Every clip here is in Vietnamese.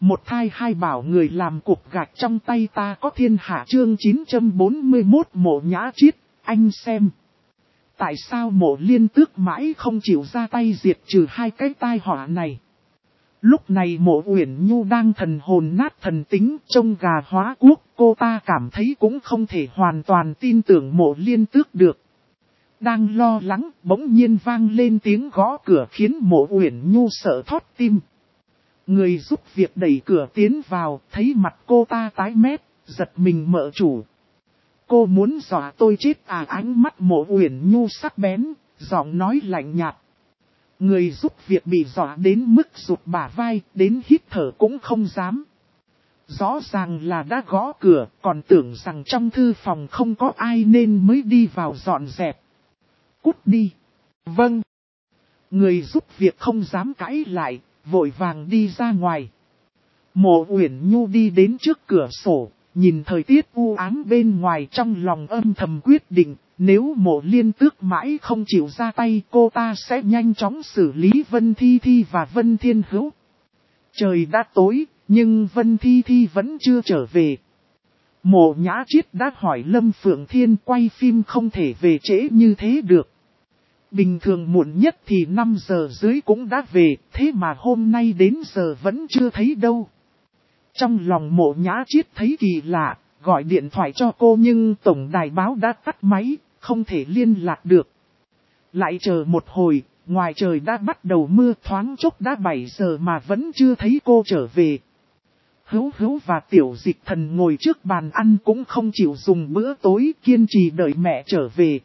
Một thai hai bảo người làm cục gạch trong tay ta có thiên hạ chương 941 Mộ Nhã Chiết, anh xem. Tại sao Mộ Liên Tước mãi không chịu ra tay diệt trừ hai cái tai họa này? Lúc này Mộ Uyển Nhu đang thần hồn nát thần tính trông gà hóa quốc, cô ta cảm thấy cũng không thể hoàn toàn tin tưởng Mộ Liên Tước được. Đang lo lắng, bỗng nhiên vang lên tiếng gõ cửa khiến Mộ Uyển Nhu sợ thót tim. Người giúp việc đẩy cửa tiến vào, thấy mặt cô ta tái mét, giật mình mở chủ. Cô muốn dọa tôi chết à? Ánh mắt Mộ Uyển Nhu sắc bén, giọng nói lạnh nhạt. Người giúp việc bị dọa đến mức rụt bả vai, đến hít thở cũng không dám. Rõ ràng là đã gõ cửa, còn tưởng rằng trong thư phòng không có ai nên mới đi vào dọn dẹp. Cút đi. Vâng. Người giúp việc không dám cãi lại, vội vàng đi ra ngoài. Mộ Uyển Nhu đi đến trước cửa sổ, nhìn thời tiết u ám bên ngoài trong lòng âm thầm quyết định, nếu Mộ Liên Tước mãi không chịu ra tay cô ta sẽ nhanh chóng xử lý Vân Thi Thi và Vân Thiên Hữu. Trời đã tối, nhưng Vân Thi Thi vẫn chưa trở về. Mộ Nhã Chiết đã hỏi Lâm Phượng Thiên quay phim không thể về trễ như thế được. Bình thường muộn nhất thì 5 giờ dưới cũng đã về, thế mà hôm nay đến giờ vẫn chưa thấy đâu. Trong lòng Mộ Nhã Chiết thấy kỳ lạ, gọi điện thoại cho cô nhưng tổng đài báo đã tắt máy, không thể liên lạc được. Lại chờ một hồi, ngoài trời đã bắt đầu mưa thoáng chốc đã 7 giờ mà vẫn chưa thấy cô trở về. Hữu Hữu và Tiểu Dịch Thần ngồi trước bàn ăn cũng không chịu dùng bữa tối, kiên trì đợi mẹ trở về.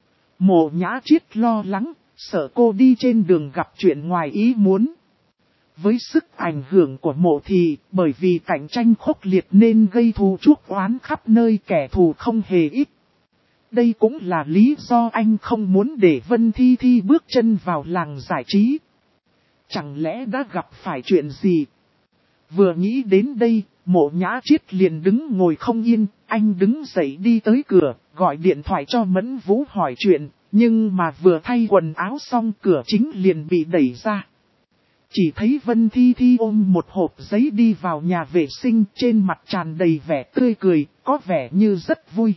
Mộ Nhã Chiết lo lắng, sợ cô đi trên đường gặp chuyện ngoài ý muốn. Với sức ảnh hưởng của Mộ thì, bởi vì cạnh tranh khốc liệt nên gây thù chuốc oán khắp nơi, kẻ thù không hề ít. Đây cũng là lý do anh không muốn để Vân Thi Thi bước chân vào làng giải trí. Chẳng lẽ đã gặp phải chuyện gì? Vừa nghĩ đến đây, Mộ Nhã Chiết liền đứng ngồi không yên, anh đứng dậy đi tới cửa, gọi điện thoại cho Mẫn Vũ hỏi chuyện, nhưng mà vừa thay quần áo xong cửa chính liền bị đẩy ra. Chỉ thấy Vân Thi Thi ôm một hộp giấy đi vào nhà vệ sinh, trên mặt tràn đầy vẻ tươi cười, có vẻ như rất vui.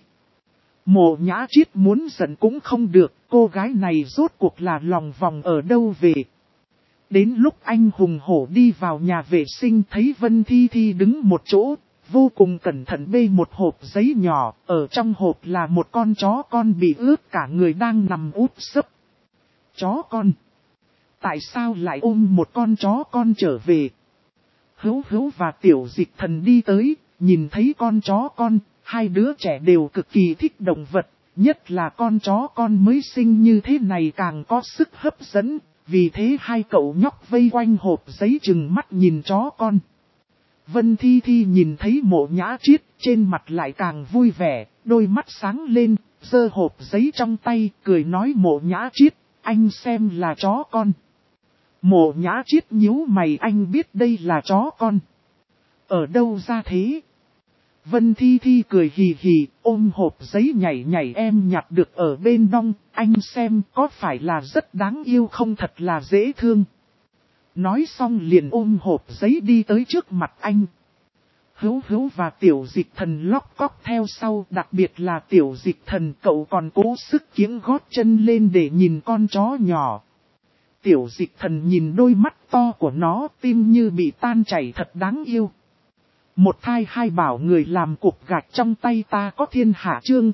Mộ Nhã Chiết muốn giận cũng không được, cô gái này rốt cuộc là lòng vòng ở đâu về. Đến lúc anh hùng hổ đi vào nhà vệ sinh thấy Vân Thi Thi đứng một chỗ, vô cùng cẩn thận bê một hộp giấy nhỏ, ở trong hộp là một con chó con bị ướt cả người đang nằm úp sấp. Chó con? Tại sao lại ôm một con chó con trở về? Hữu Hữu và Tiểu Dịch Thần đi tới, nhìn thấy con chó con, hai đứa trẻ đều cực kỳ thích động vật, nhất là con chó con mới sinh như thế này càng có sức hấp dẫn. Vì thế hai cậu nhóc vây quanh hộp giấy chừng mắt nhìn chó con. Vân Thi Thi nhìn thấy Mộ Nhã Chiết, trên mặt lại càng vui vẻ, đôi mắt sáng lên, giơ hộp giấy trong tay, cười nói Mộ Nhã Chiết, anh xem là chó con. Mộ Nhã Chiết nhíu mày, anh biết đây là chó con. Ở đâu ra thế? Vân Thi Thi cười hì hì, ôm hộp giấy nhảy nhảy, em nhặt được ở bên nong, anh xem có phải là rất đáng yêu không, thật là dễ thương. Nói xong liền ôm hộp giấy đi tới trước mặt anh. Hữu Hữu và Tiểu Dịch Thần lóc cóc theo sau, đặc biệt là Tiểu Dịch Thần, cậu còn cố sức kiếng gót chân lên để nhìn con chó nhỏ. Tiểu Dịch Thần nhìn đôi mắt to của nó, tim như bị tan chảy, thật đáng yêu. Một thai hai bảo người làm cục gạch trong tay ta có thiên hạ chương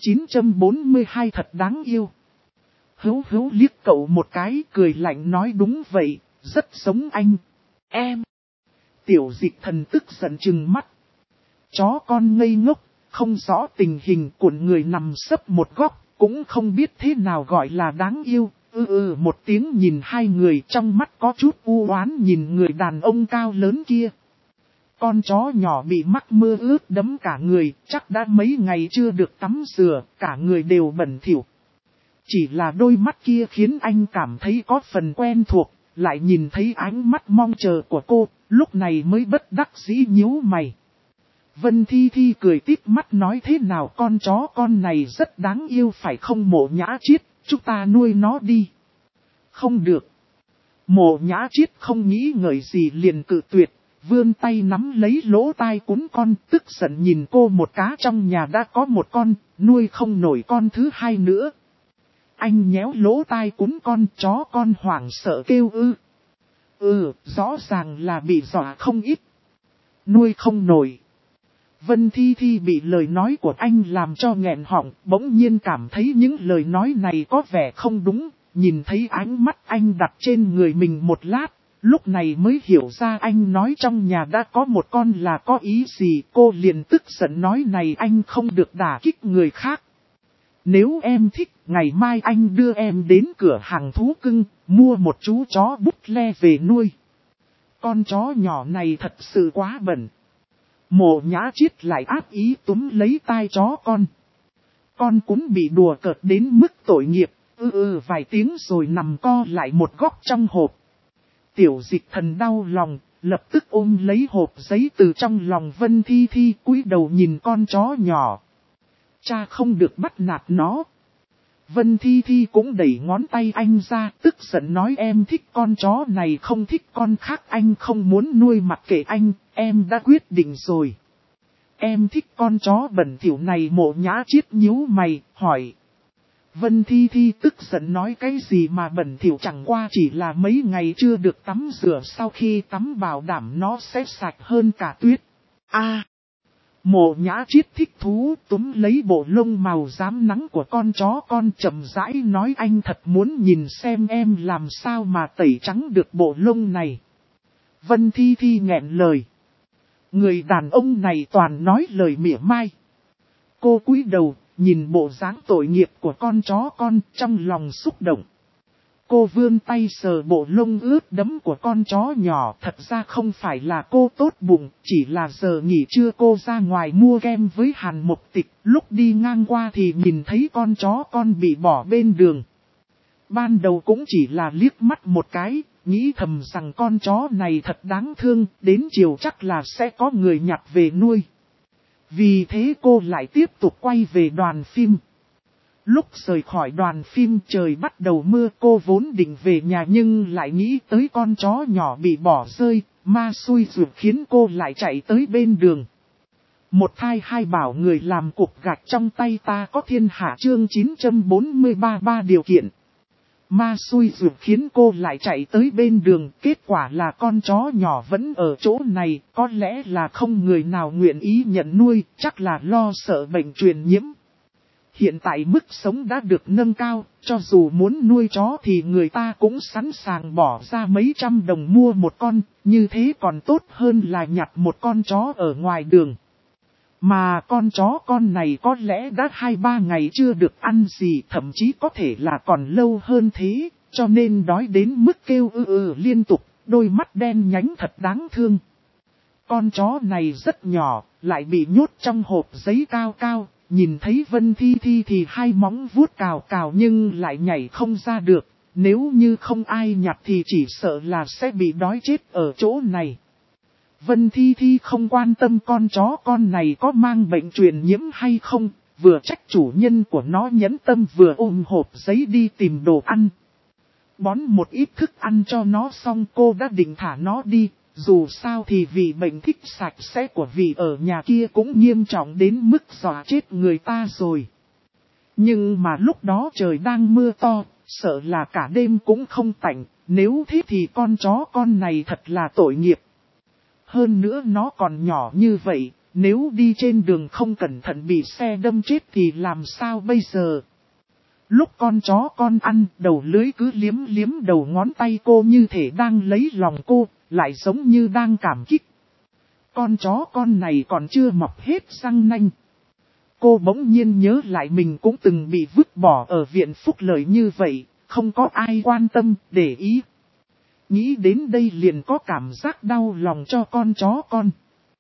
942 thật đáng yêu. Hữu Hữu liếc cậu một cái, cười lạnh nói đúng vậy, rất giống anh. Em. Tiểu Dịch Thần tức giận trừng mắt. Chó con ngây ngốc, không rõ tình hình, cuộn người nằm sấp một góc, cũng không biết thế nào gọi là đáng yêu. Một tiếng nhìn hai người, trong mắt có chút u oán nhìn người đàn ông cao lớn kia. Con chó nhỏ bị mắc mưa ướt đẫm cả người, chắc đã mấy ngày chưa được tắm rửa, cả người đều bẩn thỉu. Chỉ là đôi mắt kia khiến anh cảm thấy có phần quen thuộc, lại nhìn thấy ánh mắt mong chờ của cô, lúc này mới bất đắc dĩ nhíu mày. Vân Thi Thi cười tít mắt nói thế nào con chó con này rất đáng yêu phải không Mộ Nhã Chiết, chúng ta nuôi nó đi. Không được. Mộ Nhã Chiết không nghĩ ngợi gì liền cự tuyệt. vươn tay nắm lấy lỗ tai cún con, tức giận nhìn cô một cá trong nhà đã có một con, nuôi không nổi con thứ hai nữa. Anh nhéo lỗ tai cún con, chó con hoảng sợ kêu rõ ràng là bị dọa không ít. Nuôi không nổi. Vân Thi Thi bị lời nói của anh làm cho nghẹn họng, bỗng nhiên cảm thấy những lời nói này có vẻ không đúng, nhìn thấy ánh mắt anh đặt trên người mình một lát, lúc này mới hiểu ra anh nói trong nhà đã có một con là có ý gì. Cô liền tức giận nói này anh không được đả kích người khác. Nếu em thích, ngày mai anh đưa em đến cửa hàng thú cưng, mua một chú chó bút le về nuôi. Con chó nhỏ này thật sự quá bẩn. Mộ Nhã Chiết lại áp ý túm lấy tai chó con. Con cũng bị đùa cợt đến mức tội nghiệp, vài tiếng rồi nằm co lại một góc trong hộp. Tiểu Dịch Thần đau lòng, lập tức ôm lấy hộp giấy từ trong lòng Vân Thi Thi, cúi đầu nhìn con chó nhỏ. Cha không được bắt nạt nó. Vân Thi Thi cũng đẩy ngón tay anh ra, tức giận nói em thích con chó này không thích con khác, anh không muốn nuôi, mặc kệ anh, em đã quyết định rồi. Em thích con chó bẩn thỉu này. Mộ Nhã Chiết nhíu mày, hỏi. Vân Thi Thi tức giận nói cái gì mà bẩn thỉu, chẳng qua chỉ là mấy ngày chưa được tắm rửa, sau khi tắm bảo đảm nó sẽ sạch hơn cả tuyết. Mộ Nhã Chiết thích thú túm lấy bộ lông màu rám nắng của con chó con, chậm rãi nói anh thật muốn nhìn xem em làm sao mà tẩy trắng được bộ lông này. Vân Thi Thi nghẹn lời. Người đàn ông này toàn nói lời mỉa mai. Cô cúi đầu, nhìn bộ dáng tội nghiệp của con chó con, trong lòng xúc động. Cô vươn tay sờ bộ lông ướt đẫm của con chó nhỏ, thật ra không phải là cô tốt bụng, chỉ là giờ nghỉ trưa cô ra ngoài mua kem với Hàn Mộc Tịch, lúc đi ngang qua thì nhìn thấy con chó con bị bỏ bên đường. Ban đầu cũng chỉ là liếc mắt một cái, nghĩ thầm rằng con chó này thật đáng thương, đến chiều chắc là sẽ có người nhặt về nuôi. Vì thế cô lại tiếp tục quay về đoàn phim. Lúc rời khỏi đoàn phim trời bắt đầu mưa, cô vốn định về nhà nhưng lại nghĩ tới con chó nhỏ bị bỏ rơi, ma xui ruột khiến cô lại chạy tới bên đường. Một thai hai bảo người làm cục gạch trong tay ta có thiên hạ, chương 943 ba điều kiện. Ma xui ruột khiến cô lại chạy tới bên đường, kết quả là con chó nhỏ vẫn ở chỗ này, có lẽ là không người nào nguyện ý nhận nuôi, chắc là lo sợ bệnh truyền nhiễm. Hiện tại mức sống đã được nâng cao, cho dù muốn nuôi chó thì người ta cũng sẵn sàng bỏ ra mấy trăm đồng mua một con, như thế còn tốt hơn là nhặt một con chó ở ngoài đường. Mà con chó con này có lẽ đã 2-3 ngày chưa được ăn gì, thậm chí có thể là còn lâu hơn thế, cho nên đói đến mức kêu liên tục, đôi mắt đen nhánh thật đáng thương. Con chó này rất nhỏ, lại bị nhốt trong hộp giấy cao cao. Nhìn thấy Vân Thi Thi thì hai móng vuốt cào cào nhưng lại nhảy không ra được, nếu như không ai nhặt thì chỉ sợ là sẽ bị đói chết ở chỗ này. Vân Thi Thi không quan tâm con chó con này có mang bệnh truyền nhiễm hay không, vừa trách chủ nhân của nó nhẫn tâm vừa ôm hộp giấy đi tìm đồ ăn. Bón một ít thức ăn cho nó xong cô đã định thả nó đi. Dù sao thì vì bệnh thích sạch sẽ của vị ở nhà kia cũng nghiêm trọng đến mức dọa chết người ta rồi. Nhưng mà lúc đó trời đang mưa to, sợ là cả đêm cũng không tạnh, nếu thế thì con chó con này thật là tội nghiệp. Hơn nữa nó còn nhỏ như vậy, nếu đi trên đường không cẩn thận bị xe đâm chết thì làm sao bây giờ? Lúc con chó con ăn, đầu lưới cứ liếm liếm đầu ngón tay cô như thể đang lấy lòng cô, lại giống như đang cảm kích. Con chó con này còn chưa mọc hết răng nanh. Cô bỗng nhiên nhớ lại mình cũng từng bị vứt bỏ ở viện phúc lợi như vậy, không có ai quan tâm, để ý. Nghĩ đến đây liền có cảm giác đau lòng cho con chó con.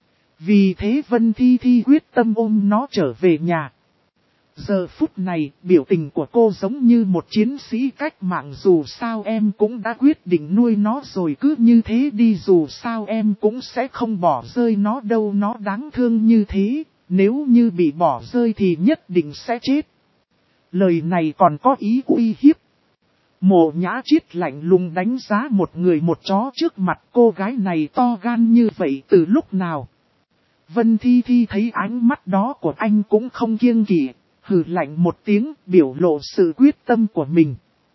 Vì thế Vân Thi Thi quyết tâm ôm nó trở về nhà. Giờ phút này, biểu tình của cô giống như một chiến sĩ cách mạng, dù sao em cũng đã quyết định nuôi nó rồi, cứ như thế đi, dù sao em cũng sẽ không bỏ rơi nó đâu, nó đáng thương như thế, nếu như bị bỏ rơi thì nhất định sẽ chết. Lời này còn có ý uy hiếp. Mộ Nhã Chiết lạnh lùng đánh giá một người một chó trước mặt, cô gái này to gan như vậy từ lúc nào. Vân Thi Thi thấy ánh mắt đó của anh cũng không kiêng kỵ, hừ lạnh một tiếng biểu lộ sự quyết tâm của mình.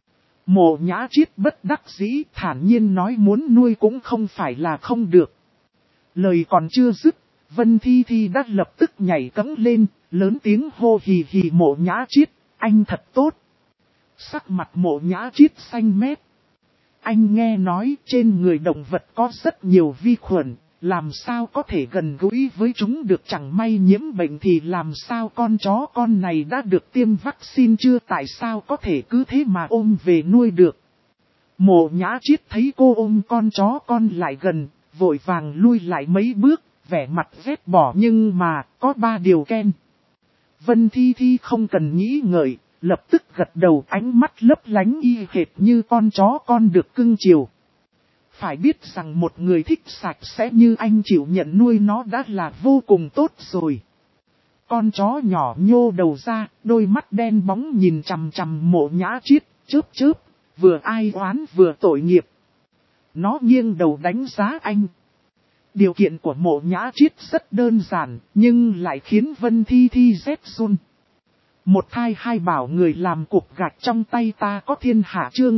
Mộ Nhã Chiết bất đắc dĩ thản nhiên nói muốn nuôi cũng không phải là không được. Lời còn chưa dứt, Vân Thi Thi đã lập tức nhảy cẫng lên, lớn tiếng hô hì hì Mộ Nhã Chiết, anh thật tốt. Sắc mặt Mộ Nhã Chiết xanh mét. Anh nghe nói trên người động vật có rất nhiều vi khuẩn, làm sao có thể gần gũi với chúng được, chẳng may nhiễm bệnh thì làm sao, con chó con này đã được tiêm vaccine chưa, tại sao có thể cứ thế mà ôm về nuôi được. Mộ Nhã Chiết thấy cô ôm con chó con lại gần, vội vàng lui lại mấy bước, vẻ mặt ghét bỏ nhưng mà có 3 điều ken. Vân Thi Thi không cần nghĩ ngợi, lập tức gật đầu, ánh mắt lấp lánh y hệt như con chó con được cưng chiều. Phải biết rằng một người thích sạch sẽ như anh chịu nhận nuôi nó đã là vô cùng tốt rồi. Con chó nhỏ nhô đầu ra, đôi mắt đen bóng nhìn chằm chằm Mộ Nhã Chiết, chớp chớp, vừa ai oán vừa tội nghiệp. Nó nghiêng đầu đánh giá anh. Điều kiện của Mộ Nhã Chiết rất đơn giản, nhưng lại khiến Vân Thi Thi rét run. Một thai hai bảo người làm cục gạch trong tay ta có thiên hạ, chương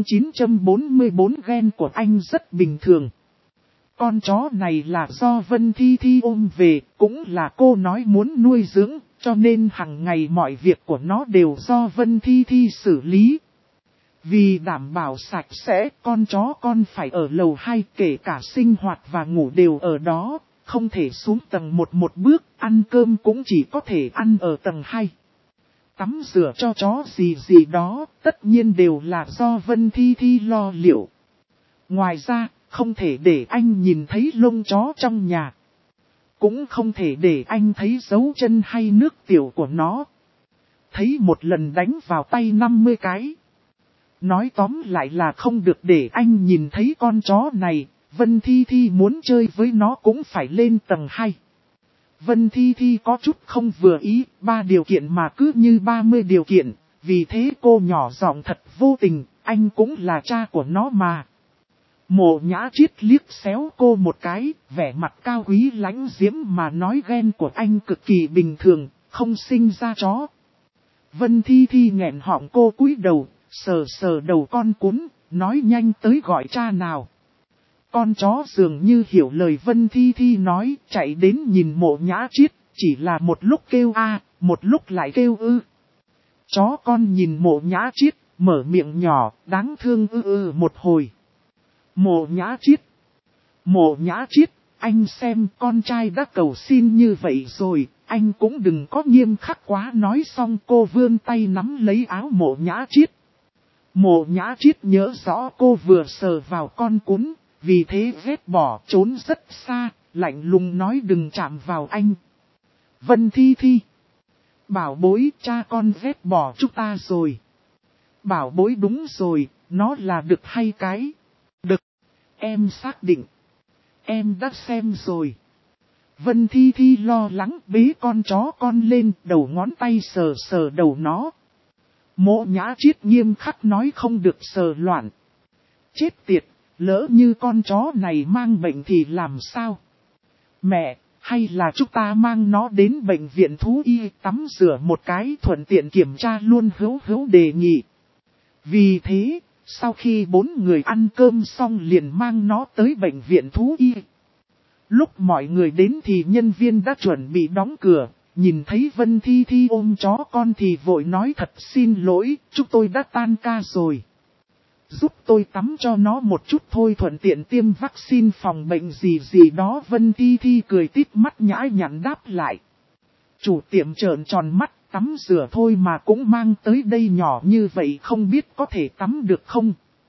944 ghen của anh rất bình thường. Con chó này là do Vân Thi Thi ôm về, cũng là cô nói muốn nuôi dưỡng, cho nên hàng ngày mọi việc của nó đều do Vân Thi Thi xử lý. Vì đảm bảo sạch sẽ, con chó con phải ở lầu 2, kể cả sinh hoạt và ngủ đều ở đó, không thể xuống tầng 1 một bước, ăn cơm cũng chỉ có thể ăn ở tầng 2. Tắm rửa cho chó gì gì đó, tất nhiên đều là do Vân Thi Thi lo liệu. Ngoài ra, không thể để anh nhìn thấy lông chó trong nhà. Cũng không thể để anh thấy dấu chân hay nước tiểu của nó. Thấy một lần đánh vào tay 50 cái. Nói tóm lại là không được để anh nhìn thấy con chó này, Vân Thi Thi muốn chơi với nó cũng phải lên tầng 2. Vân Thi Thi có chút không vừa ý, 3 điều kiện mà cứ như 30 điều kiện, vì thế cô nhỏ giọng thật vô tình, anh cũng là cha của nó mà. Mộ Nhã Chiết liếc xéo cô một cái, vẻ mặt cao quý lãnh diễm mà nói ghen của anh cực kỳ bình thường, không sinh ra chó. Vân Thi Thi nghẹn họng, cô cúi đầu, sờ sờ đầu con cún, nói nhanh tới gọi cha nào. Con chó dường như hiểu lời Vân Thi Thi nói, chạy đến nhìn Mộ Nhã Chiết, chỉ là một lúc kêu a, một lúc lại kêu ư. Chó con nhìn Mộ Nhã Chiết, mở miệng nhỏ, đáng thương một hồi. Mộ Nhã Chiết, Mộ Nhã Chiết, anh xem con trai đã cầu xin như vậy rồi, anh cũng đừng có nghiêm khắc quá. Nói xong cô vươn tay nắm lấy áo Mộ Nhã Chiết. Mộ Nhã Chiết nhớ rõ cô vừa sờ vào con cún, vì thế ghét bỏ trốn rất xa, lạnh lùng nói đừng chạm vào anh. Vân Thi Thi, bảo bối, cha con ghét bỏ chúng ta rồi. Bảo bối đúng rồi, nó là đực hay cái? Đực, em xác định. Em đã xem rồi. Vân Thi Thi lo lắng bế con chó con lên, đầu ngón tay sờ sờ đầu nó. Mộ Nhã Chiết nghiêm khắc nói không được sờ loạn. Chết tiệt, lỡ như con chó này mang bệnh thì làm sao? Mẹ, hay là chúng ta mang nó đến bệnh viện thú y tắm rửa một cái thuận tiện kiểm tra luôn, Hữu đề nghị. Vì thế, sau khi 4 người ăn cơm xong liền mang nó tới bệnh viện thú y. Lúc mọi người đến thì nhân viên đã chuẩn bị đóng cửa, nhìn thấy Vân Thi Thi ôm chó con thì vội nói thật xin lỗi, chúng tôi đã tan ca rồi. Giúp tôi tắm cho nó một chút thôi, thuận tiện tiêm vaccine phòng bệnh gì gì đó. Vân Thi Thi cười tít mắt nhã nhặn đáp lại. Chủ tiệm trợn tròn mắt, tắm rửa thôi mà cũng mang tới đây, nhỏ như vậy không biết có thể tắm được không?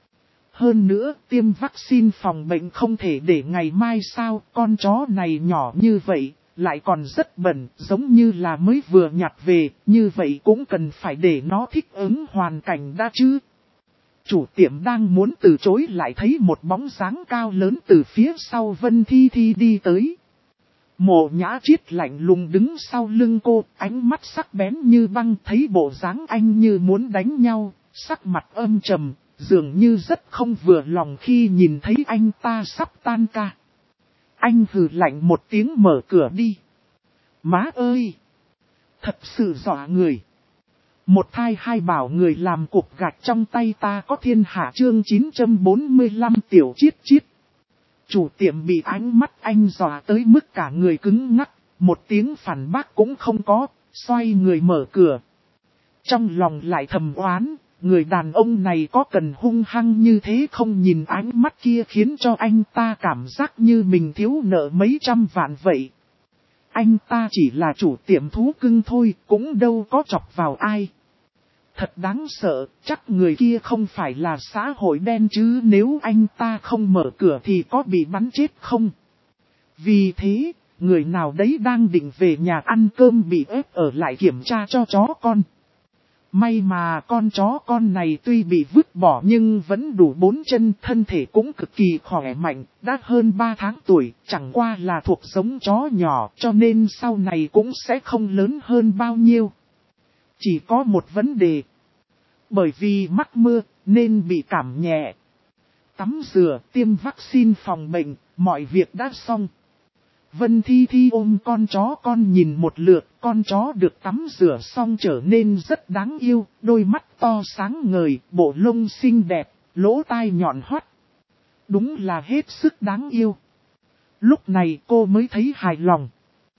Hơn nữa, tiêm vaccine phòng bệnh không thể để ngày mai sao, con chó này nhỏ như vậy, lại còn rất bẩn, giống như là mới vừa nhặt về, như vậy cũng cần phải để nó thích ứng hoàn cảnh đã chứ. Chủ tiệm đang muốn từ chối lại thấy một bóng dáng cao lớn từ phía sau Vân Thi Thi đi tới. Mộ Nhã Chiết lạnh lùng đứng sau lưng cô, ánh mắt sắc bén như băng, thấy bộ dáng anh như muốn đánh nhau, sắc mặt âm trầm, dường như rất không vừa lòng khi nhìn thấy anh ta sắp tan ca. Anh hừ lạnh một tiếng mở cửa đi. Má ơi! Thật sự dọa người. Một thai hai bảo người làm cục gạch trong tay ta có thiên hạ chương 945 tiểu chiết chiết. Chủ tiệm bị ánh mắt anh dọa tới mức cả người cứng ngắc, một tiếng phản bác cũng không có, xoay người mở cửa. Trong lòng lại thầm oán, người đàn ông này có cần hung hăng như thế không, nhìn ánh mắt kia khiến cho anh ta cảm giác như mình thiếu nợ mấy trăm vạn vậy. Anh ta chỉ là chủ tiệm thú cưng thôi, cũng đâu có chọc vào ai. Thật đáng sợ, chắc người kia không phải là xã hội đen chứ, nếu anh ta không mở cửa thì có bị bắn chết không? Vì thế, người nào đấy đang định về nhà ăn cơm bị ép ở lại kiểm tra cho chó con. May mà con chó con này tuy bị vứt bỏ nhưng vẫn đủ 4 chân, thân thể cũng cực kỳ khỏe mạnh, đã hơn 3 tháng tuổi, chẳng qua là thuộc giống chó nhỏ cho nên sau này cũng sẽ không lớn hơn bao nhiêu. Chỉ có một vấn đề. Bởi vì mắc mưa nên bị cảm nhẹ. Tắm rửa, tiêm vaccine phòng bệnh, mọi việc đã xong. Vân Thi Thi ôm con chó con nhìn một lượt, con chó được tắm rửa xong trở nên rất đáng yêu, đôi mắt to sáng ngời, bộ lông xinh đẹp, lỗ tai nhọn hoắt. Đúng là hết sức đáng yêu. Lúc này cô mới thấy hài lòng.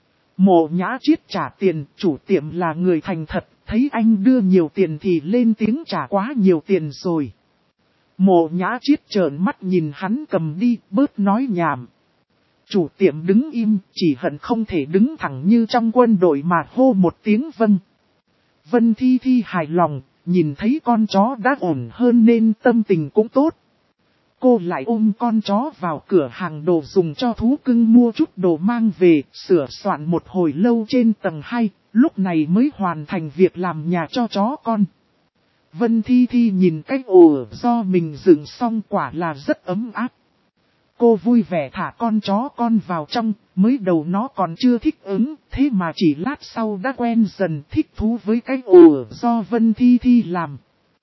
Mộ Nhã Chiết trả tiền, chủ tiệm là người thành thật, thấy anh đưa nhiều tiền thì lên tiếng trả quá nhiều tiền rồi. Mộ Nhã Chiết trợn mắt nhìn hắn cầm đi, bớt nói nhảm. Chủ tiệm đứng im, chỉ hận không thể đứng thẳng như trong quân đội mà hô một tiếng vâng. Vân Thi Thi hài lòng, nhìn thấy con chó đã ổn hơn nên tâm tình cũng tốt. Cô lại ôm con chó vào cửa hàng đồ dùng cho thú cưng mua chút đồ mang về, sửa soạn một hồi lâu trên tầng 2, lúc này mới hoàn thành việc làm nhà cho chó con. Vân Thi Thi nhìn cái ổ do mình dựng xong quả là rất ấm áp. Cô vui vẻ thả con chó con vào trong, mới đầu nó còn chưa thích ứng, thế mà chỉ lát sau đã quen dần thích thú với cái ổ do Vân Thi Thi làm.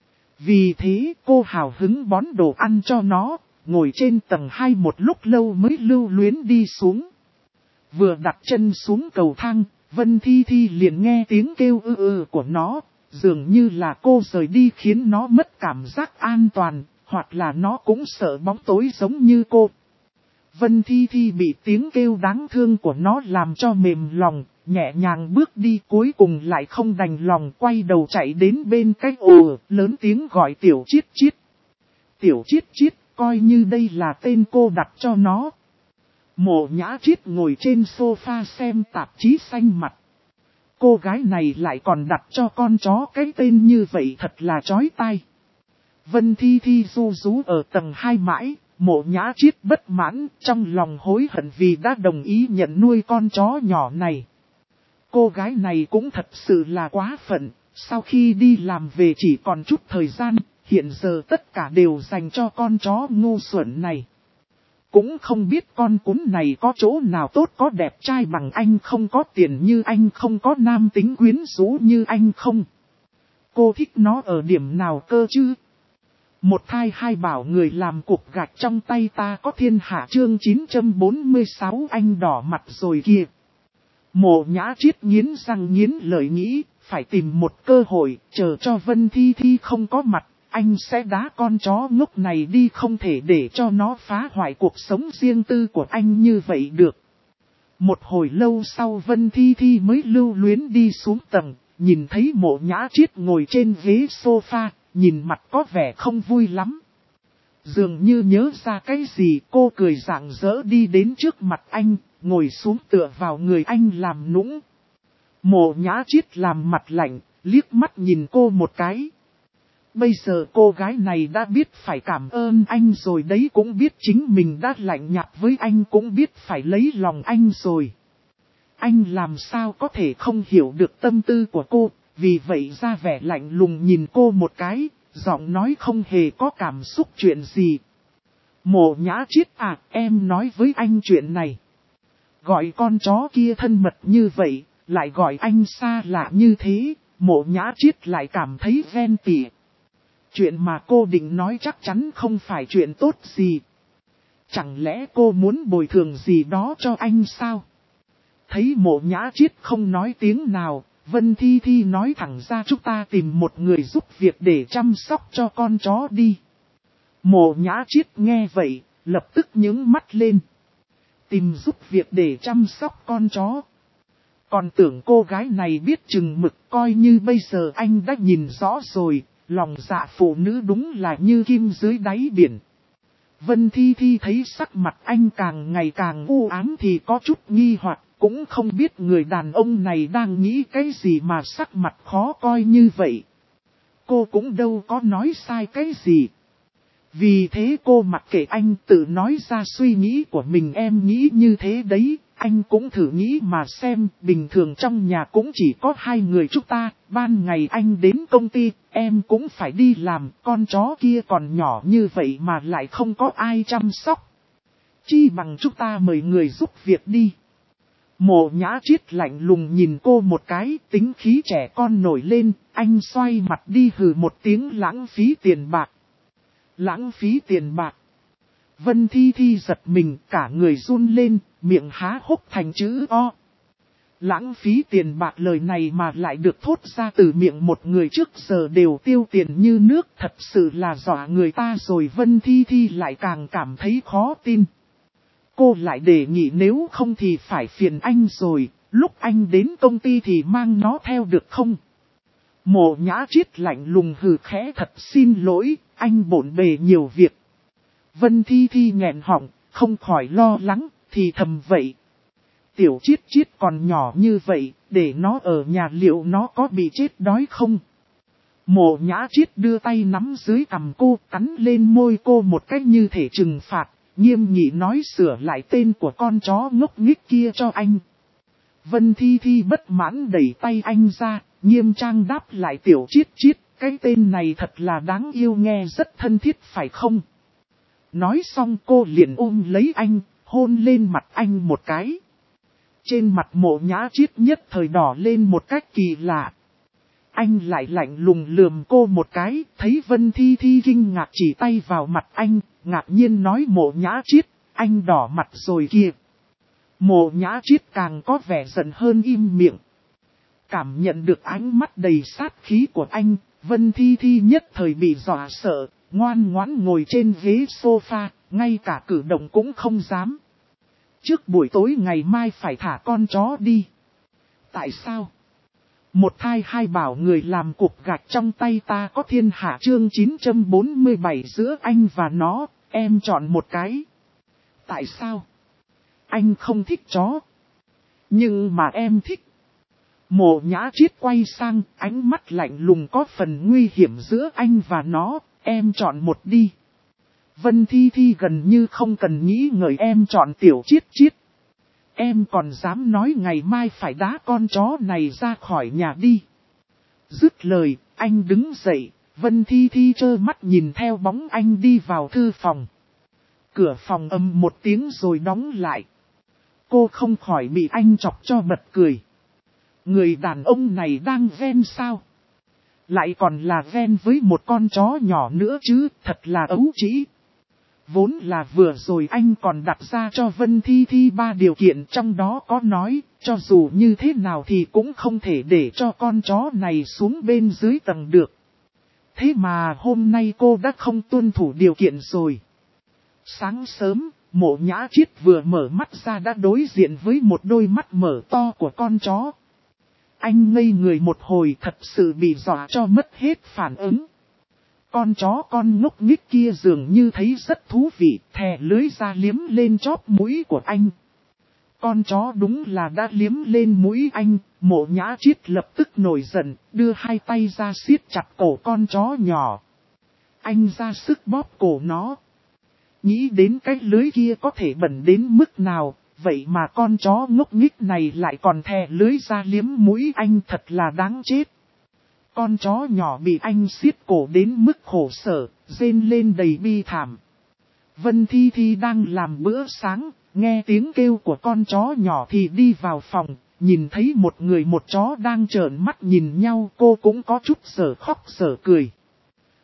Vì thế cô hào hứng bón đồ ăn cho nó, ngồi trên tầng 2 một lúc lâu mới lưu luyến đi xuống. Vừa đặt chân xuống cầu thang, Vân Thi Thi liền nghe tiếng kêu của nó, dường như là cô rời đi khiến nó mất cảm giác an toàn, hoặc là nó cũng sợ bóng tối giống như cô. Vân Thi Thi bị tiếng kêu đáng thương của nó làm cho mềm lòng, nhẹ nhàng bước đi, cuối cùng lại không đành lòng quay đầu chạy đến bên cái ổ, lớn tiếng gọi Tiểu Chiết Chiết. Tiểu Chiết Chiết, coi như đây là tên cô đặt cho nó. Mộ Nhã Chiết ngồi trên sofa xem tạp chí xanh mặt. Cô gái này lại còn đặt cho con chó cái tên như vậy thật là chói tai. Vân Thi Thi ru rú ở tầng 2 mãi. Mộ Nhã Chiết bất mãn, trong lòng hối hận vì đã đồng ý nhận nuôi con chó nhỏ này. Cô gái này cũng thật sự là quá phận, sau khi đi làm về chỉ còn chút thời gian, hiện giờ tất cả đều dành cho con chó ngu xuẩn này. Cũng không biết con cún này có chỗ nào tốt, có đẹp trai bằng anh không, có tiền như anh không, có nam tính quyến rũ như anh không. Cô thích nó ở điểm nào cơ chứ? Một thai hai bảo người làm cục gạch trong tay ta có thiên hạ chương 946 anh đỏ mặt rồi kìa. Mộ Nhã Chiết nghiến răng nghiến lợi nghĩ, phải tìm một cơ hội, chờ cho Vân Thi Thi không có mặt, anh sẽ đá con chó ngốc này đi, không thể để cho nó phá hoại cuộc sống riêng tư của anh như vậy được. Một hồi lâu sau Vân Thi Thi mới lưu luyến đi xuống tầng, nhìn thấy Mộ Nhã Chiết ngồi trên ghế sofa. Nhìn mặt có vẻ không vui lắm. Dường như nhớ ra cái gì, cô cười rạng rỡ đi đến trước mặt anh, ngồi xuống tựa vào người anh làm nũng. Mộ Nhã Chiết làm mặt lạnh, liếc mắt nhìn cô một cái. Bây giờ cô gái này đã biết phải cảm ơn anh rồi đấy, cũng biết chính mình đã lạnh nhạt với anh, cũng biết phải lấy lòng anh rồi. Anh làm sao có thể không hiểu được tâm tư của cô. Vì vậy ra vẻ lạnh lùng nhìn cô một cái, giọng nói không hề có cảm xúc chuyện gì. Mộ Nhã Chiết à, em nói với anh chuyện này. Gọi con chó kia thân mật như vậy, lại gọi anh xa lạ như thế, Mộ Nhã Chiết lại cảm thấy ghen tị. Chuyện mà cô định nói chắc chắn không phải chuyện tốt gì. Chẳng lẽ cô muốn bồi thường gì đó cho anh sao? Thấy Mộ Nhã Chiết không nói tiếng nào, Vân Thi Thi nói thẳng ra chúng ta tìm một người giúp việc để chăm sóc cho con chó đi. Mộ Nhã Chiết nghe vậy, lập tức nhướng mắt lên. Tìm giúp việc để chăm sóc con chó. Còn tưởng cô gái này biết chừng mực, coi như bây giờ anh đã nhìn rõ rồi, lòng dạ phụ nữ đúng là như kim dưới đáy biển. Vân Thi Thi thấy sắc mặt anh càng ngày càng u ám thì có chút nghi hoặc, cũng không biết người đàn ông này đang nghĩ cái gì mà sắc mặt khó coi như vậy. Cô cũng đâu có nói sai cái gì. Vì thế cô mặc kệ anh tự nói ra suy nghĩ của mình, em nghĩ như thế đấy, anh cũng thử nghĩ mà xem, bình thường trong nhà cũng chỉ có 2 người chúng ta, ban ngày anh đến công ty, em cũng phải đi làm, con chó kia còn nhỏ như vậy mà lại không có ai chăm sóc. Chi bằng chúng ta mời người giúp việc đi. Mộ Nhã Chiết lạnh lùng nhìn cô một cái, tính khí trẻ con nổi lên, anh xoay mặt đi hừ một tiếng lãng phí tiền bạc. Lãng phí tiền bạc. Vân Thi Thi giật mình, cả người run lên, miệng há hốc thành chữ O. Lãng phí tiền bạc, lời này mà lại được thốt ra từ miệng một người trước giờ đều tiêu tiền như nước, thật sự là dọa người ta rồi. Vân Thi Thi lại càng cảm thấy khó tin. Cô lại đề nghị nếu không thì phải phiền anh rồi, lúc anh đến công ty thì mang nó theo được không? Mộ Nhã Chiết lạnh lùng hừ khẽ, thật xin lỗi, anh bộn bề nhiều việc. Vân Thi Thi nghẹn họng, không khỏi lo lắng, thì thầm vậy. Tiểu Chiết Chiết còn nhỏ như vậy, để nó ở nhà liệu nó có bị chết đói không? Mộ Nhã Chiết đưa tay nắm dưới cằm cô, cắn lên môi cô một cách như thể trừng phạt, nghiêm nghị nói sửa lại tên của con chó ngốc nghếch kia cho anh. Vân Thi Thi bất mãn đẩy tay anh ra, nghiêm trang đáp lại, Tiểu Chiết Chiết, cái tên này thật là đáng yêu, nghe rất thân thiết phải không? Nói xong cô liền ôm lấy anh, hôn lên mặt anh một cái. Trên mặt Mộ Nhã Chiết nhất thời đỏ lên một cách kỳ lạ. Anh lại lạnh lùng lườm cô một cái, thấy Vân Thi Thi kinh ngạc chỉ tay vào mặt anh, ngạc nhiên nói, Mộ Nhã Chiết, anh đỏ mặt rồi kìa. Mộ Nhã Chiết càng có vẻ giận hơn, im miệng. Cảm nhận được ánh mắt đầy sát khí của anh, Vân Thi Thi nhất thời bị dọa sợ, ngoan ngoãn ngồi trên ghế sofa, ngay cả cử động cũng không dám. Trước buổi tối ngày mai phải thả con chó đi. Tại sao? Một thai hai bảo người làm cục gạch trong tay ta có thiên hạ. Chương 947 giữa anh và nó, em chọn một cái. Tại sao? Anh không thích chó. Nhưng mà em thích. Mộ Nhã Chiết quay sang, ánh mắt lạnh lùng có phần nguy hiểm, giữa anh và nó, em chọn một đi. Vân Thi Thi gần như không cần nghĩ ngợi, em chọn Tiểu Chiết Chiết. Em còn dám nói ngày mai phải đá con chó này ra khỏi nhà đi. Dứt lời, anh đứng dậy, Vân Thi Thi trơ mắt nhìn theo bóng anh đi vào thư phòng. Cửa phòng ầm một tiếng rồi đóng lại. Cô không khỏi bị anh chọc cho bật cười. Người đàn ông này đang ghen sao? Lại còn là ghen với một con chó nhỏ nữa chứ, thật là ấu trĩ. Vốn là vừa rồi anh còn đặt ra cho Vân Thi Thi 3 điều kiện, trong đó có nói, cho dù như thế nào thì cũng không thể để cho con chó này xuống bên dưới tầng được. Thế mà hôm nay cô đã không tuân thủ điều kiện rồi. Sáng sớm, Mộ Nhã Chiết vừa mở mắt ra đã đối diện với một đôi mắt mở to của con chó. Anh ngây người một hồi, thật sự bị dọa cho mất hết phản ứng. Con chó con ngốc nghếch kia dường như thấy rất thú vị, thè lưới ra liếm lên chóp mũi của anh. Con chó đúng là đã liếm lên mũi anh, Mộ Nhã Chiết lập tức nổi giận, đưa hai tay ra siết chặt cổ con chó nhỏ. Anh ra sức bóp cổ nó. Nghĩ đến cái lưới kia có thể bẩn đến mức nào, vậy mà con chó ngốc nghếch này lại còn thè lưới ra liếm mũi anh, thật là đáng chết. Con chó nhỏ bị anh siết cổ đến mức khổ sở, rên lên đầy bi thảm. Vân Thi Thi đang làm bữa sáng, nghe tiếng kêu của con chó nhỏ thì đi vào phòng, nhìn thấy một người một chó đang trợn mắt nhìn nhau, cô cũng có chút sở khóc sở cười.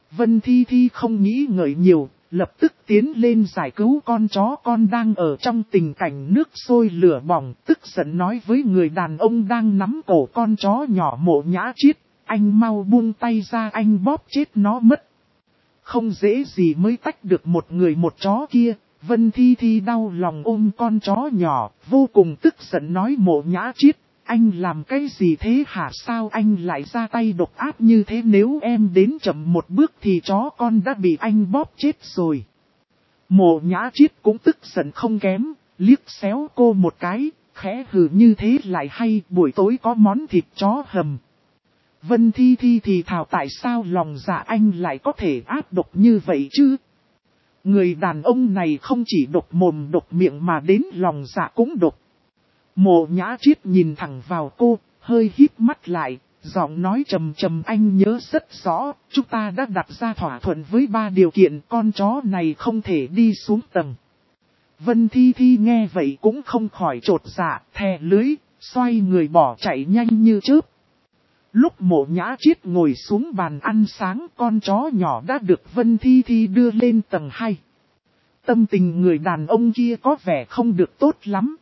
Vân Thi Thi không nghĩ ngợi nhiều, lập tức tiến lên giải cứu con chó con đang ở trong tình cảnh nước sôi lửa bỏng, tức giận nói với người đàn ông đang nắm cổ con chó nhỏ Mộ Nhã Chiết, anh mau buông tay ra, anh bóp chết nó mất. Không dễ gì mới tách được một người một chó kia. Vân Thi Thi đau lòng ôm con chó nhỏ, vô cùng tức giận nói Mộ Nhã Chiết, anh làm cái gì thế hả, sao anh lại ra tay độc ác như thế, nếu em đến chậm một bước thì chó con đã bị anh bóp chết rồi. Mộ Nhã Chiết cũng tức giận không kém, liếc xéo cô một cái, khẽ hừ, như thế lại hay, buổi tối có món thịt chó hầm. Vân Thi Thi thì thào, tại sao lòng dạ anh lại có thể ác độc như vậy chứ? Người đàn ông này không chỉ độc mồm độc miệng mà đến lòng dạ cũng độc. Mộ Nhã Chiết nhìn thẳng vào cô, hơi híp mắt lại, giọng nói trầm trầm, anh nhớ rất rõ, chúng ta đã đặt ra thỏa thuận với 3 điều kiện, con chó này không thể đi xuống tầng. Vân Thi Thi nghe vậy cũng không khỏi chột dạ, thè lưới, xoay người bỏ chạy nhanh như chớp. Lúc Mộ Nhã Chiết ngồi xuống bàn ăn sáng, con chó nhỏ đã được Vân Thi Thi đưa lên tầng 2. Tâm tình người đàn ông kia có vẻ không được tốt lắm.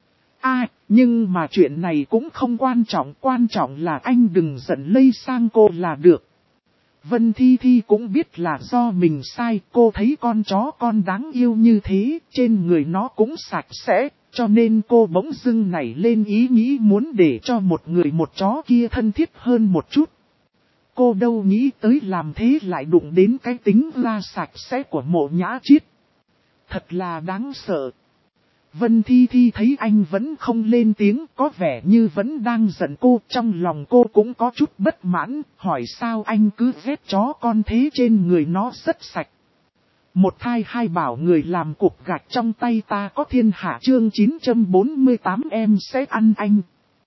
Nhưng mà chuyện này cũng không quan trọng là anh đừng giận lây sang cô là được. Vân Thi Thi cũng biết là do mình sai, cô thấy con chó con đáng yêu như thế, trên người nó cũng sạch sẽ, cho nên cô bỗng dưng nảy lên ý nghĩ muốn để cho một người một chó kia thân thiết hơn một chút. Cô đâu nghĩ tới làm thế lại đụng đến cái tính ra sạch sẽ của Mộ Nhã Chiết. Thật là đáng sợ. Vân Thi Thi thấy anh vẫn không lên tiếng, có vẻ như vẫn đang giận cô, trong lòng cô cũng có chút bất mãn, hỏi sao anh cứ ghét chó con thế, trên người nó rất sạch. Một thai hai bảo người làm cục gạch trong tay ta có thiên hạ, chương 948 em sẽ ăn anh.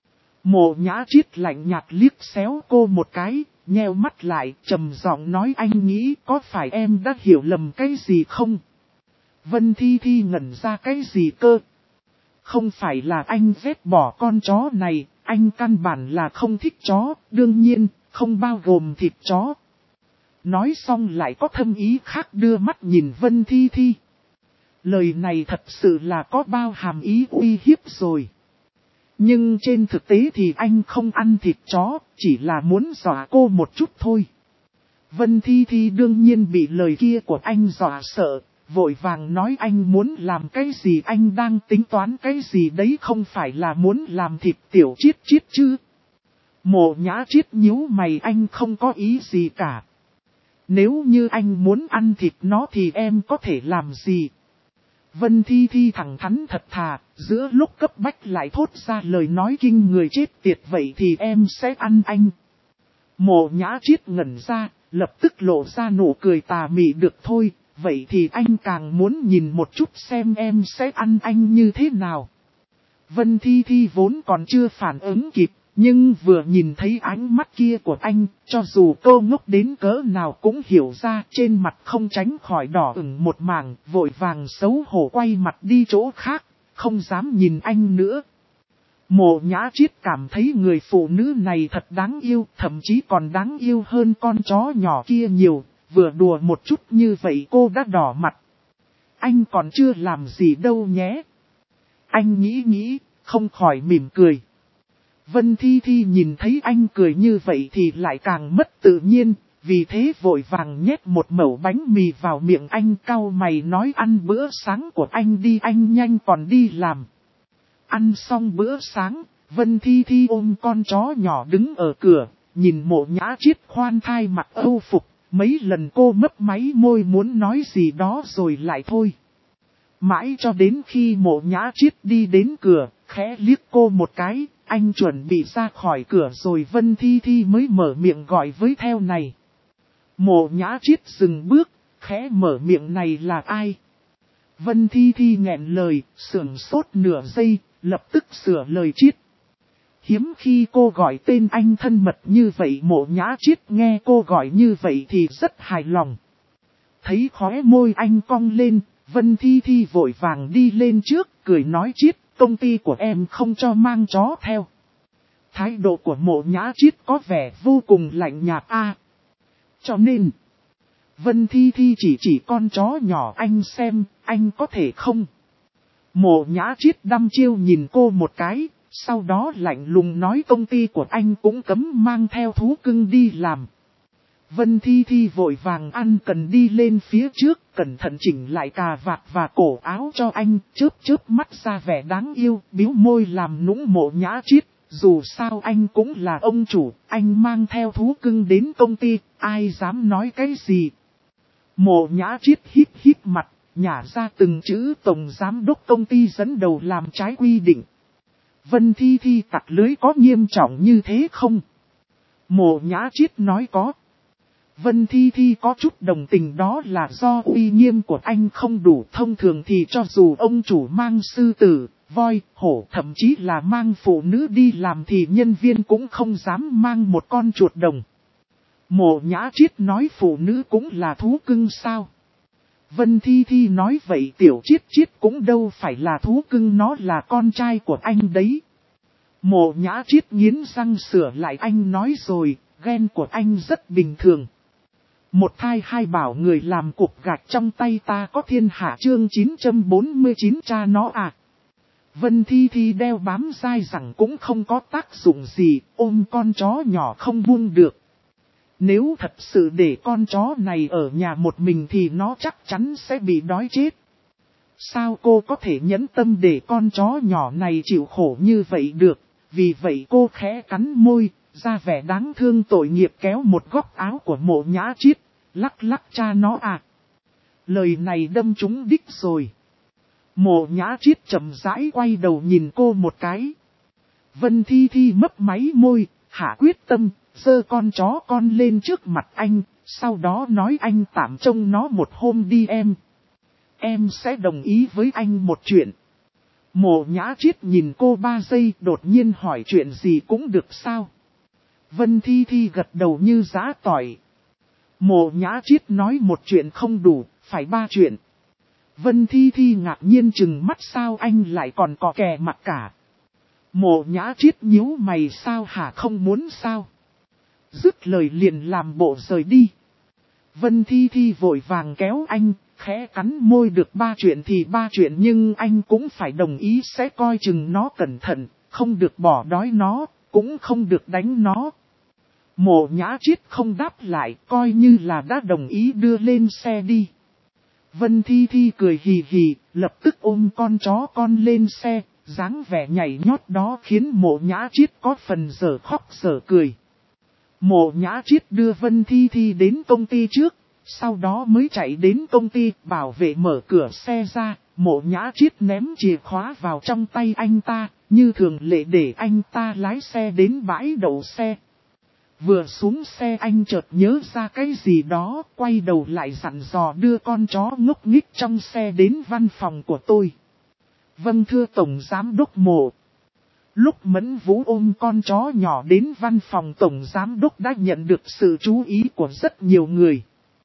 Mộ Nhã Chiết lạnh nhạt liếc xéo cô một cái, nheo mắt lại, trầm giọng nói, anh nghĩ có phải em đã hiểu lầm cái gì không? Vân Thi Thi ngẩn ra, cái gì cơ? Không phải là anh ghét bỏ con chó này, anh căn bản là không thích chó, đương nhiên, không bao gồm thịt chó. Nói xong lại có thâm ý khác, đưa mắt nhìn Vân Thi Thi. Lời này thật sự là có bao hàm ý uy hiếp rồi. Nhưng trên thực tế thì anh không ăn thịt chó, chỉ là muốn dọa cô một chút thôi. Vân Thi Thi đương nhiên bị lời kia của anh dọa sợ, vội vàng nói, anh muốn làm cái gì, anh đang tính toán cái gì đấy, không phải là muốn làm thịt tiểu Chiết Chiết chứ? Mộ Nhã Chiết nhíu mày, anh không có ý gì cả. Nếu như anh muốn ăn thịt nó thì em có thể làm gì? Vân Thi Thi thẳng thắn thật thà, giữa lúc cấp bách lại thốt ra lời nói kinh người, chết tiệt, vậy thì em sẽ ăn anh. Mộ Nhã Chiết ngẩn ra, lập tức lộ ra nụ cười tà mị, được thôi, vậy thì anh càng muốn nhìn một chút xem em sẽ ăn anh như thế nào. Vân Thi Thi vốn còn chưa phản ứng kịp, nhưng vừa nhìn thấy ánh mắt kia của anh, cho dù cô ngốc đến cỡ nào cũng hiểu ra, trên mặt không tránh khỏi đỏ ửng một mảng, vội vàng xấu hổ quay mặt đi chỗ khác, không dám nhìn anh nữa. Mộ Nhã Chiết cảm thấy người phụ nữ này thật đáng yêu, thậm chí còn đáng yêu hơn con chó nhỏ kia nhiều, vừa đùa một chút như vậy cô đã đỏ mặt. Anh còn chưa làm gì đâu nhé. Anh nghĩ, không khỏi mỉm cười. Vân Thi Thi nhìn thấy anh cười như vậy thì lại càng mất tự nhiên, vì thế vội vàng nhét một mẩu bánh mì vào miệng anh, cau mày nói, ăn bữa sáng của anh đi, anh nhanh còn đi làm. Ăn xong bữa sáng, Vân Thi Thi ôm con chó nhỏ đứng ở cửa, nhìn Mộ Nhã Chiết khoan thai mặc âu phục, mấy lần cô mấp máy môi muốn nói gì đó rồi lại thôi. Mãi cho đến khi Mộ Nhã Chiết đi đến cửa, khẽ liếc cô một cái, anh chuẩn bị ra khỏi cửa rồi Vân Thi Thi mới mở miệng gọi với theo này. Mộ Nhã Chiết dừng bước, khẽ mở miệng, này là ai? Vân Thi Thi nghẹn lời, sửng sốt nửa giây, lập tức sửa lời Chiết. Hiếm khi cô gọi tên anh thân mật như vậy, Mộ Nhã Chiết nghe cô gọi như vậy thì rất hài lòng. Thấy khóe môi anh cong lên, Vân Thi Thi vội vàng đi lên trước, cười nói, Chiết, công ty của em không cho mang chó theo. Thái độ của Mộ Nhã Chiết có vẻ vô cùng lạnh nhạt. Cho nên, Vân Thi Thi chỉ con chó nhỏ, anh xem, anh có thể không? Mộ Nhã Triết đăm chiêu nhìn cô một cái, sau đó lạnh lùng nói công ty của anh cũng cấm mang theo thú cưng đi làm. Vân Thi Thi vội vàng ăn cần đi lên phía trước, cẩn thận chỉnh lại cà vạt và cổ áo cho anh, chớp mắt ra vẻ đáng yêu, bĩu môi làm nũng Mộ Nhã Triết. Dù sao anh cũng là ông chủ, anh mang theo thú cưng đến công ty, ai dám nói cái gì. Mộ Nhã Triết híp mặt, nhả ra từng chữ tổng giám đốc công ty dẫn đầu làm trái quy định. Vân Thi Thi tặc lưới có nghiêm trọng như thế không? Mộ Nhã Triết nói có. Vân Thi Thi có chút đồng tình, đó là do uy nghiêm của anh không đủ. Thông thường thì cho dù ông chủ mang sư tử, voi, hổ, thậm chí là mang phụ nữ đi làm thì nhân viên cũng không dám mang một con chuột đồng. Mộ Nhã Triết nói phụ nữ cũng là thú cưng sao? Vân Thi Thi nói vậy Tiểu Triết cũng đâu phải là thú cưng, nó là con trai của anh đấy. Mộ Nhã Triết nghiến răng sửa lại, anh nói rồi, ghen của anh rất bình thường. Một thai hai bảo người làm cục gạch trong tay ta có thiên hạ, chương 949 cha nó à. Vân Thi Thi đeo bám dai rằng cũng không có tác dụng gì, ôm con chó nhỏ không buông được. Nếu thật sự để con chó này ở nhà một mình thì nó chắc chắn sẽ bị đói chết. Sao cô có thể nhẫn tâm để con chó nhỏ này chịu khổ như vậy được? Vì vậy cô khẽ cắn môi, ra vẻ đáng thương tội nghiệp kéo một góc áo của Mộ Nhã Triết, lắc cha nó à. Lời này đâm trúng đích rồi. Mộ Nhã Triết chậm rãi quay đầu nhìn cô một cái. Vân Thi Thi mấp máy môi, hạ quyết tâm, giơ con chó con lên trước mặt anh, sau đó nói anh tạm trông nó một hôm đi em. Em sẽ đồng ý với anh một chuyện. Mộ Nhã Triết nhìn cô 3 giây, đột nhiên hỏi chuyện gì cũng được sao? Vân Thi Thi gật đầu như giã tỏi. Mộ Nhã Triết nói một chuyện không đủ, phải 3 chuyện. Vân Thi Thi ngạc nhiên chừng mắt, sao anh lại còn có kè mặt cả? Mộ Nhã Triết nhíu mày, sao hả, không muốn sao? Dứt lời liền làm bộ rời đi. Vân Thi Thi vội vàng kéo anh, khẽ cắn môi, được 3 chuyện thì 3 chuyện nhưng anh cũng phải đồng ý, sẽ coi chừng nó cẩn thận, không được bỏ đói nó, cũng không được đánh nó. Mộ Nhã Triết không đáp lại, coi như là đã đồng ý, đưa lên xe đi. Vân Thi Thi cười hì hì, lập tức ôm con chó con lên xe, dáng vẻ nhảy nhót đó khiến Mộ Nhã Triết có phần dở khóc dở cười. Mộ Nhã Triết đưa Vân Thi Thi đến công ty trước, sau đó mới chạy đến công ty, bảo vệ mở cửa xe ra, Mộ Nhã Triết ném chìa khóa vào trong tay anh ta, như thường lệ để anh ta lái xe đến bãi đậu xe. Vừa xuống xe anh chợt nhớ ra cái gì đó, quay đầu lại dặn dò đưa con chó ngốc nghếch trong xe đến văn phòng của tôi. Vâng thưa Tổng Giám đốc Mộ. Lúc Mẫn Vũ ôm con chó nhỏ đến văn phòng Tổng Giám đốc đã nhận được sự chú ý của rất nhiều người.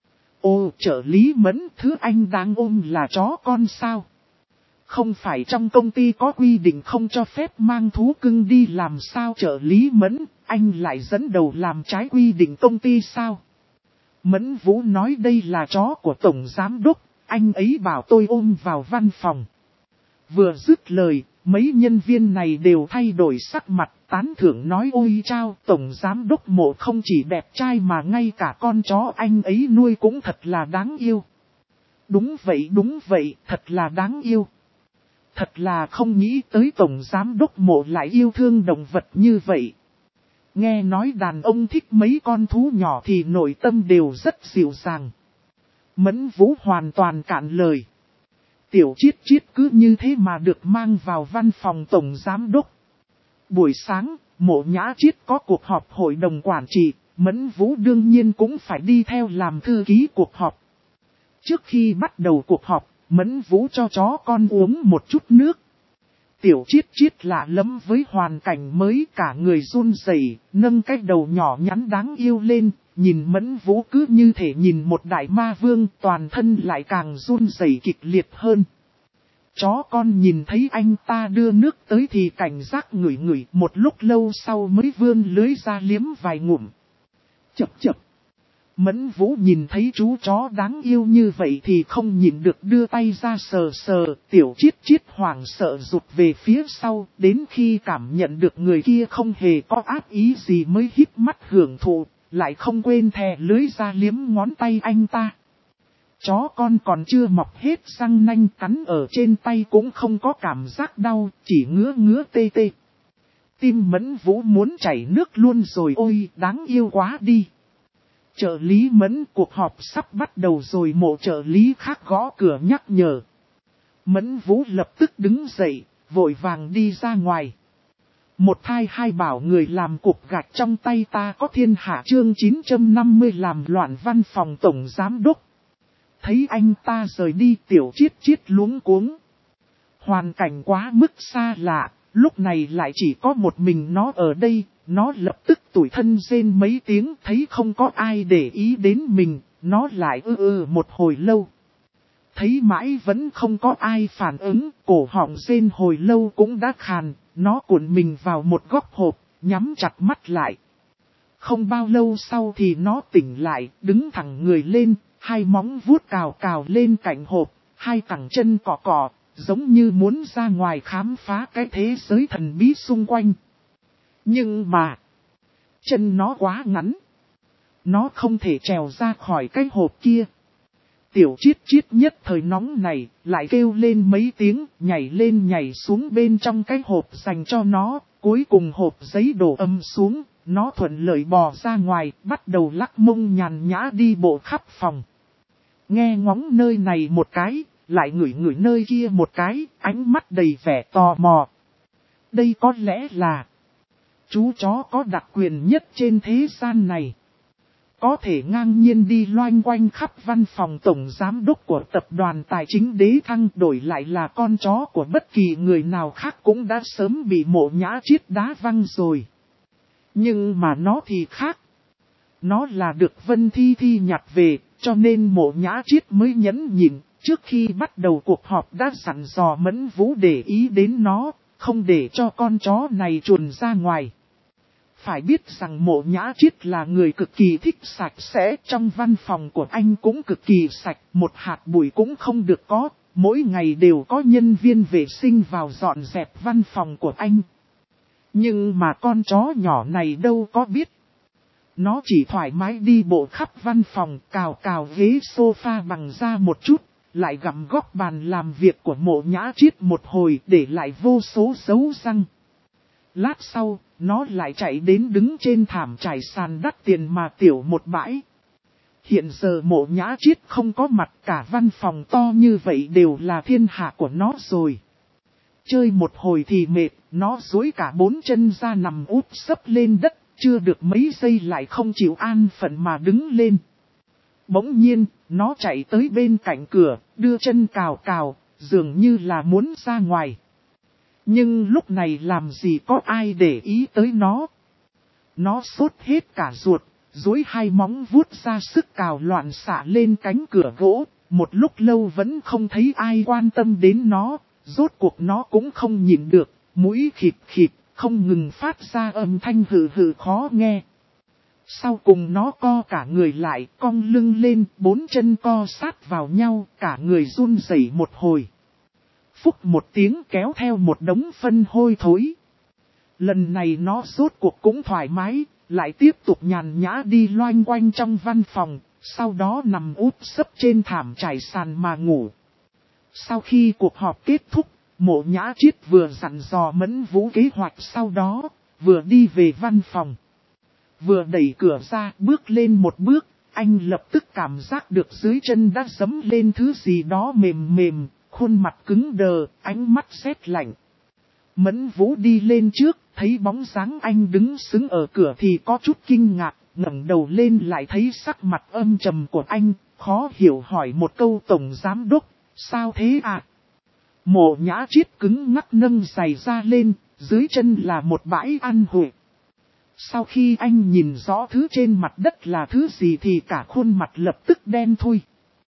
Ô, trợ lý Mẫn, thứ anh đang ôm là chó con sao? Không phải trong công ty có quy định không cho phép mang thú cưng đi làm sao trợ lý Mẫn, anh lại dẫn đầu làm trái quy định công ty sao? Mẫn Vũ nói đây là chó của Tổng Giám đốc, anh ấy bảo tôi ôm vào văn phòng. Vừa dứt lời, mấy nhân viên này đều thay đổi sắc mặt, tán thưởng nói ôi chao, Tổng Giám đốc Mộ không chỉ đẹp trai mà ngay cả con chó anh ấy nuôi cũng thật là đáng yêu. Đúng vậy, thật là đáng yêu. Thật là không nghĩ tới Tổng Giám đốc Mộ lại yêu thương động vật như vậy. Nghe nói đàn ông thích mấy con thú nhỏ thì nội tâm đều rất dịu dàng. Mẫn Vũ hoàn toàn cạn lời. Tiểu Triết cứ như thế mà được mang vào văn phòng Tổng Giám đốc. Buổi sáng, Mộ Nhã Triết có cuộc họp hội đồng quản trị, Mẫn Vũ đương nhiên cũng phải đi theo làm thư ký cuộc họp. Trước khi bắt đầu cuộc họp, Mẫn Vũ cho chó con uống một chút nước. Tiểu Triết lạ lẫm với hoàn cảnh mới, cả người run rẩy, nâng cái đầu nhỏ nhắn đáng yêu lên, nhìn Mẫn Vũ cứ như thể nhìn một đại ma vương, toàn thân lại càng run rẩy kịch liệt hơn. Chó con nhìn thấy anh ta đưa nước tới thì cảnh giác ngửi, một lúc lâu sau mới vươn lưới ra liếm vài ngụm. Chập. Mẫn Vũ nhìn thấy chú chó đáng yêu như vậy thì không nhịn được đưa tay ra sờ sờ, tiểu Chiết Chiết hoảng sợ rụt về phía sau, đến khi cảm nhận được người kia không hề có ác ý gì mới híp mắt hưởng thụ, lại không quên thè lưới ra liếm ngón tay anh ta. Chó con còn chưa mọc hết răng nanh, cắn ở trên tay cũng không có cảm giác đau, chỉ ngứa ngứa tê tê. Tim Mẫn Vũ muốn chảy nước luôn rồi, ôi đáng yêu quá đi. Trợ lý Mẫn, cuộc họp sắp bắt đầu rồi, một trợ lý khác gõ cửa nhắc nhở. Mẫn Vũ lập tức đứng dậy, vội vàng đi ra ngoài. Một thai hai bảo người làm cục gạch trong tay ta có thiên hạ, chương 950 làm loạn văn phòng tổng giám đốc. Thấy anh ta rời đi, tiểu Chiết Chiết luống cuống. Hoàn cảnh quá mức xa lạ, lúc này lại chỉ có một mình nó ở đây, nó lập tức tủi thân rên mấy tiếng, thấy không có ai để ý đến mình, nó lại một hồi lâu. Thấy mãi vẫn không có ai phản ứng, cổ họng rên hồi lâu cũng đã khàn, nó cuộn mình vào một góc hộp, nhắm chặt mắt lại. Không bao lâu sau thì nó tỉnh lại, đứng thẳng người lên, hai móng vuốt cào cào lên cạnh hộp, hai cẳng chân cọ cọ, giống như muốn ra ngoài khám phá cái thế giới thần bí xung quanh. Nhưng mà, chân nó quá ngắn, nó không thể trèo ra khỏi cái hộp kia. Tiểu Chiết Chiết nhất thời nóng này, lại kêu lên mấy tiếng, nhảy lên nhảy xuống bên trong cái hộp dành cho nó, cuối cùng hộp giấy đổ âm xuống, nó thuận lợi bò ra ngoài, bắt đầu lắc mông nhàn nhã đi bộ khắp phòng. Nghe ngóng nơi này một cái, lại ngửi ngửi nơi kia một cái, ánh mắt đầy vẻ tò mò. Đây có lẽ là chú chó có đặc quyền nhất trên thế gian này. Có thể ngang nhiên đi loanh quanh khắp văn phòng tổng giám đốc của tập đoàn tài chính Đế Thăng, đổi lại là con chó của bất kỳ người nào khác cũng đã sớm bị Mộ Nhã Chiết đá văng rồi. Nhưng mà nó thì khác. Nó là được Vân Thi Thi nhặt về, cho nên Mộ Nhã Chiết mới nhẫn nhịn, trước khi bắt đầu cuộc họp đã dặn dò Mẫn Vũ để ý đến nó, không để cho con chó này chuồn ra ngoài. Phải biết rằng Mộ Nhã Chiết là người cực kỳ thích sạch sẽ, trong văn phòng của anh cũng cực kỳ sạch, một hạt bụi cũng không được có, mỗi ngày đều có nhân viên vệ sinh vào dọn dẹp văn phòng của anh. Nhưng mà con chó nhỏ này đâu có biết. Nó chỉ thoải mái đi bộ khắp văn phòng, cào cào ghế sofa bằng da một chút, lại gặm góc bàn làm việc của Mộ Nhã Chiết một hồi, để lại vô số dấu răng. Lát sau, nó lại chạy đến đứng trên thảm trải sàn đắt tiền mà tiểu một bãi. Hiện giờ Mộ Nhã Chiết không có mặt, cả văn phòng to như vậy đều là thiên hạ của nó rồi. Chơi một hồi thì mệt, nó duỗi cả bốn chân ra nằm úp sấp lên đất, chưa được mấy giây lại không chịu an phận mà đứng lên. Bỗng nhiên, nó chạy tới bên cạnh cửa, đưa chân cào cào, dường như là muốn ra ngoài. Nhưng lúc này làm gì có ai để ý tới nó. Nó sốt hết cả ruột, duỗi hai móng vuốt ra sức cào loạn xạ lên cánh cửa gỗ, một lúc lâu vẫn không thấy ai quan tâm đến nó, rốt cuộc nó cũng không nhịn được, mũi khịt khịt, không ngừng phát ra âm thanh hừ hừ khó nghe. Sau cùng nó co cả người lại, cong lưng lên, bốn chân co sát vào nhau, cả người run rẩy một hồi. Phúc một tiếng kéo theo một đống phân hôi thối. Lần này nó rốt cuộc cũng thoải mái, lại tiếp tục nhàn nhã đi loanh quanh trong văn phòng, sau đó nằm úp sấp trên thảm trải sàn mà ngủ. Sau khi cuộc họp kết thúc, Mộ Nhã Chiết vừa dặn dò Mẫn Vũ kế hoạch, sau đó vừa đi về văn phòng. Vừa đẩy cửa ra, bước lên một bước, anh lập tức cảm giác được dưới chân đã giẫm lên thứ gì đó mềm mềm, khuôn mặt cứng đờ, ánh mắt sét lạnh. Mẫn Vũ đi lên trước, thấy bóng dáng anh đứng sững ở cửa thì có chút kinh ngạc, ngẩng đầu lên lại thấy sắc mặt âm trầm của anh, khó hiểu hỏi một câu: tổng giám đốc, sao thế ạ? Mộ Nhã Chiết cứng ngắc nâng giày ra lên, dưới chân là một bãi ăn hủi. Sau khi anh nhìn rõ thứ trên mặt đất là thứ gì thì cả khuôn mặt lập tức đen thui.